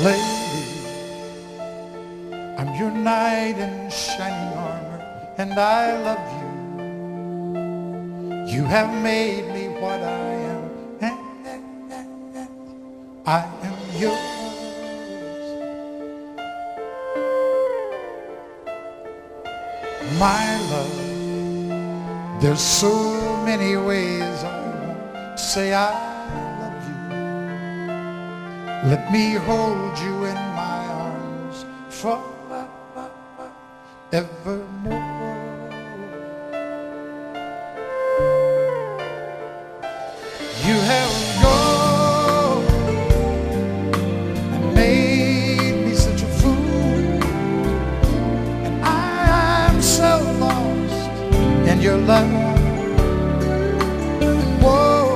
Lady, I'm your knight in shining armor, and I love you. You have made me what I am, and I am yours. My love, there's so many ways I won't say I love you. Let me hold you in my arms forevermore. You have gone and made me such a fool, and I'm so lost in your love. Whoa,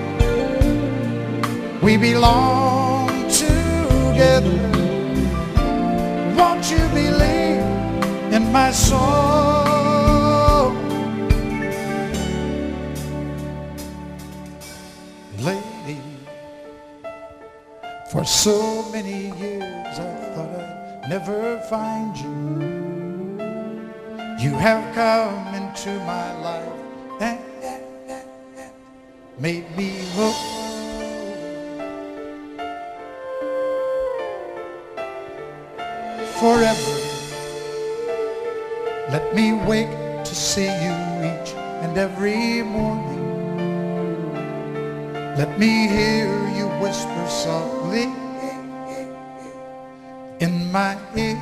we belong together. Won't you believe in my soul? Lady, for so many years I thought I'd never find you. You have come into my life and made me whole. Forever, let me wake to see you each and every morning. Let me hear you whisper softly in my ear.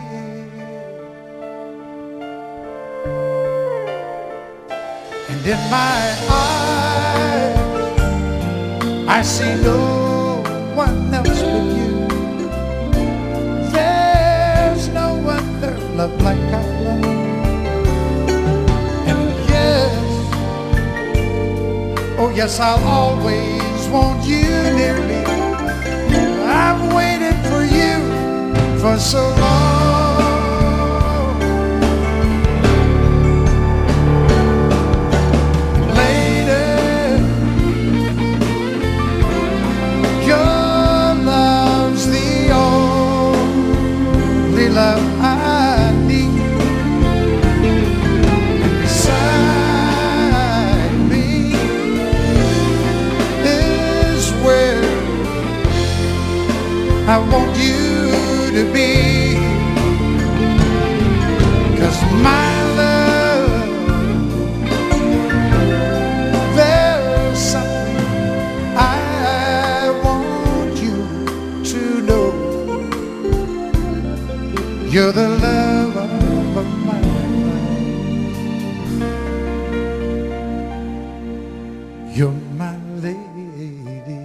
And in my eyes, I see no one else but you. There's no other love like our love. And yes, oh yes, I'll always want you near me. I've waited for you for so long. Lady, your love's the only love I need. And beside me is where I want you to be. 'Cause my love, there's something I want you to know. You're the love of my life. You're my lady.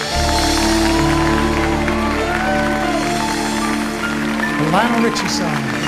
The Lionel Richie song.